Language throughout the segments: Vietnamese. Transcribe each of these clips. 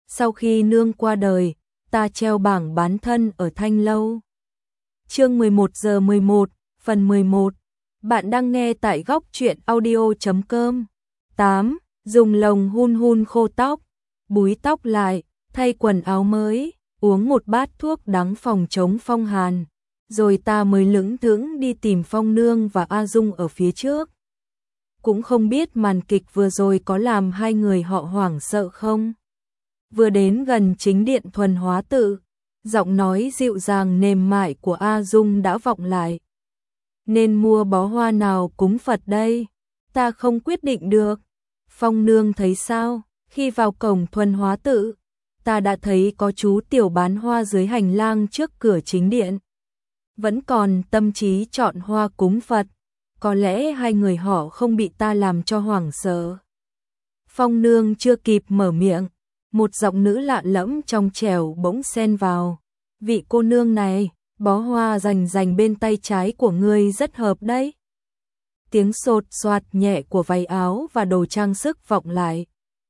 Sau khi nương qua đời, ta treo bảng bán thân ở Thanh Lâu. Chương 11 giờ 11, phần 11. Bạn đang nghe tại góc truyện audio.com. 8. Dùng lồng hun hun khô tóc, búi tóc lại, thay quần áo mới, uống một bát thuốc đắng phòng chống phong hàn. Rồi ta mới lững thững đi tìm Phong Nương và A Dung ở phía trước. Cũng không biết màn kịch vừa rồi có làm hai người họ hoảng sợ không. Vừa đến gần chính điện Thuần Hóa Tự, giọng nói dịu dàng mềm mại của A Dung đã vọng lại. Nên mua bó hoa nào cúng Phật đây? Ta không quyết định được. Phong Nương thấy sao? Khi vào cổng Thuần Hóa Tự, ta đã thấy có chú tiểu bán hoa dưới hành lang trước cửa chính điện. Vẫn còn tâm trí chọn hoa cúng Phật. Có lẽ hai người họ không bị ta làm cho hoảng sợ. Phong Nương chưa kịp mở miệng, một giọng nữ lạ lẫm trong trẻo bỗng xen vào. Vị cô nương này, bó hoa rành rành bên tay trái của ngươi rất hợp đấy. Tiếng sột soạt nhẹ của váy áo và đồ trang sức vọng lại.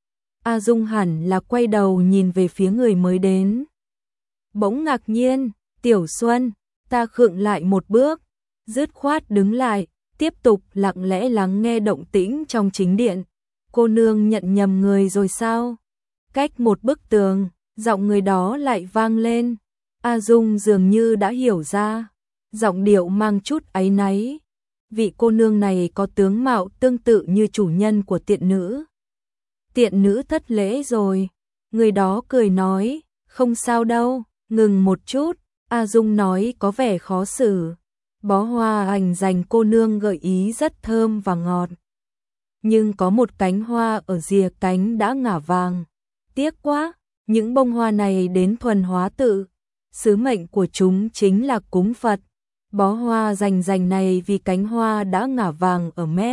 A Dung hẳn là quay đầu nhìn về phía người mới đến. Bỗng ngạc nhiên, Tiểu Xuân, ta khựng lại một bước, dứt khoát đứng lại, tiếp tục lặng lẽ lắng nghe động tĩnh trong chính điện. Cô nương nhận nhầm người rồi sao? Cách một bức tường, giọng người đó lại vang lên. A Dung dường như đã hiểu ra, giọng điệu mang chút áy náy. Vị cô nương này có tướng mạo tương tự như chủ nhân của tiện nữ. Tiện nữ thất lễ rồi. Người đó cười nói, không sao đâu, ngừng một chút. A Dung nói có vẻ khó xử. Bó hoa hành dành cô nương gợi ý rất thơm và ngọt. Nhưng có một cánh hoa ở rìa cánh đã ngả vàng. Tiếc quá, những bông hoa này đến Thuần Hóa Tự. Sứ mệnh của chúng chính là cúng Phật. Bó hoa rành này vì cánh hoa đã ngả vàng ở mép.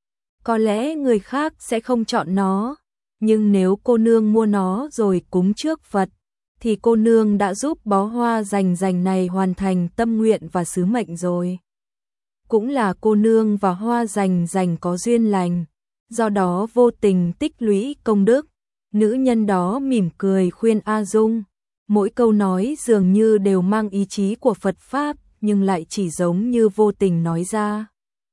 Có lẽ người khác sẽ không chọn nó. Nhưng nếu cô nương mua nó rồi cúng trước Phật, thì cô nương đã giúp bó hoa rành này hoàn thành tâm nguyện và sứ mệnh rồi. Cũng là cô nương và hoa rành có duyên lành, do đó vô tình tích lũy công đức. Nữ nhân đó mỉm cười khuyên A Dung. Mỗi câu nói dường như đều mang ý chí của Phật Pháp, nhưng lại chỉ giống như vô tình nói ra.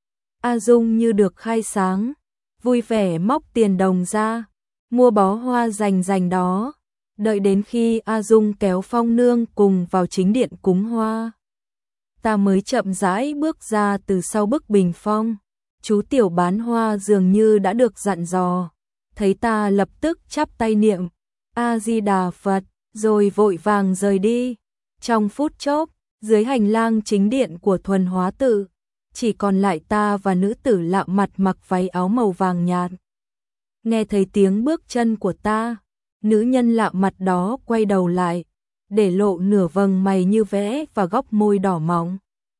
A Dung như được khai sáng, vui vẻ móc tiền đồng ra, mua bó hoa rành đó. Đợi đến khi A Dung kéo Phong Nương cùng vào chính điện cúng hoa, ta mới chậm rãi bước ra từ sau bức bình phong. Chú tiểu bán hoa dường như đã được dặn dò, thấy ta lập tức chắp tay niệm A Di Đà Phật, rồi vội vàng rời đi. Trong phút chốc, dưới hành lang chính điện của Thuần Hóa Tự, chỉ còn lại ta và nữ tử lạ mặt mặc váy áo màu vàng nhạt. Nghe thấy tiếng bước chân của ta, nữ nhân lạ mặt đó quay đầu lại, để lộ nửa vầng mày như vẽ và góc môi đỏ mọng.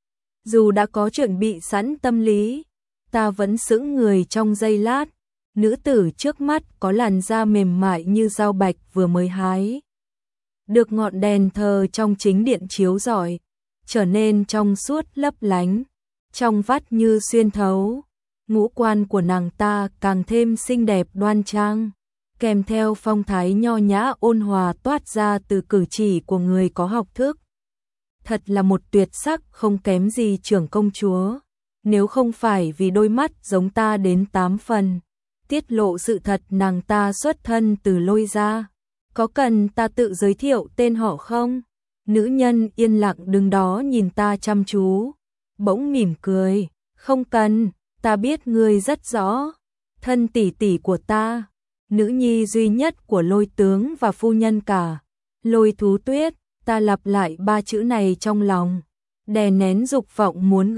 Dù đã có chuẩn bị sẵn tâm lý, ta vẫn sững người trong giây lát. Nữ tử trước mắt có làn da mềm mại như dao bạch vừa mới hái. Được ngọn đèn thờ trong chính điện chiếu rọi, trở nên trong suốt lấp lánh, trong vắt như xuyên thấu. Ngũ quan của nàng ta càng thêm xinh đẹp đoan trang, kèm theo phong thái nho nhã ôn hòa toát ra từ cử chỉ của người có học thức. Thật là một tuyệt sắc không kém gì trưởng công chúa. Nếu không phải vì đôi mắt giống ta đến 8 phần, tiết lộ sự thật nàng ta xuất thân từ Lôi gia. Có cần ta tự giới thiệu tên họ không? Nữ nhân yên lặng đứng đó nhìn ta chăm chú, bỗng mỉm cười. Không cần, ta biết ngươi rất rõ. Thân tỷ tỷ của ta, nữ nhi duy nhất của Lôi tướng và phu nhân cả. Lôi Thú Tuyết. Ta lặp lại 3 chữ này trong lòng, đè nén dục vọng muốn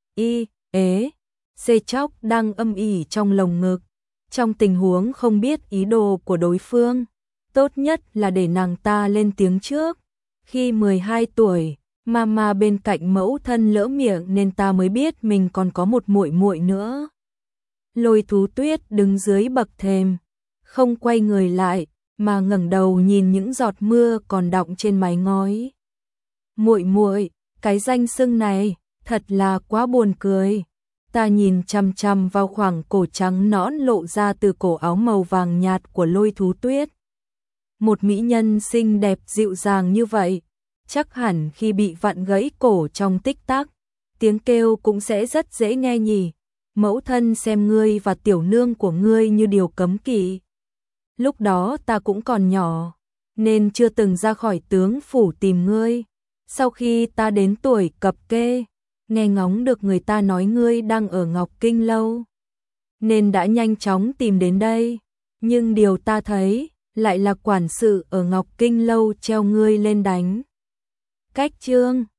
xê chóc đang âm ỉ trong lồng ngực. Trong tình huống không biết ý đồ của đối phương, tốt nhất là để nàng ta lên tiếng trước. Khi 12 tuổi, mama bên cạnh mẫu thân lỡ miệng nên ta mới biết mình còn có một muội muội nữa. Lôi Thú Tuyết đứng dưới bậc thềm, không quay người lại, mà ngẩng đầu nhìn những giọt mưa còn đọng trên mái ngói. Muội muội, cái danh xưng này, thật là quá buồn cười. Ta nhìn chằm chằm vào khoảng cổ trắng nõn lộ ra từ cổ áo màu vàng nhạt của Lôi Thú Tuyết. một mỹ nhân xinh đẹp dịu dàng như vậy, chắc hẳn khi bị vặn gãy cổ trong tích tắc, tiếng kêu cũng sẽ rất dễ nghe nhỉ. Mẫu thân xem ngươi và tiểu nương của ngươi như điều cấm kỵ. Lúc đó ta cũng còn nhỏ, nên chưa từng ra khỏi tướng phủ tìm ngươi. Sau khi ta đến tuổi cập kê, nghe ngóng được người ta nói ngươi đang ở Ngọc Kinh Lâu, nên đã nhanh chóng tìm đến đây. Nhưng điều ta thấy lại là quản sự ở Ngọc Kinh Lâu treo ngươi lên đánh. Cách chương